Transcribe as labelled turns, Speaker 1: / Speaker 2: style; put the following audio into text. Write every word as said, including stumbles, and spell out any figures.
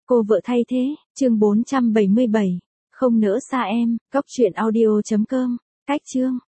Speaker 1: Cô vợ thay thế, chương bốn trăm bảy mươi bảy. Không nỡ xa em, cóc truyện audio chấm com. Cách chương.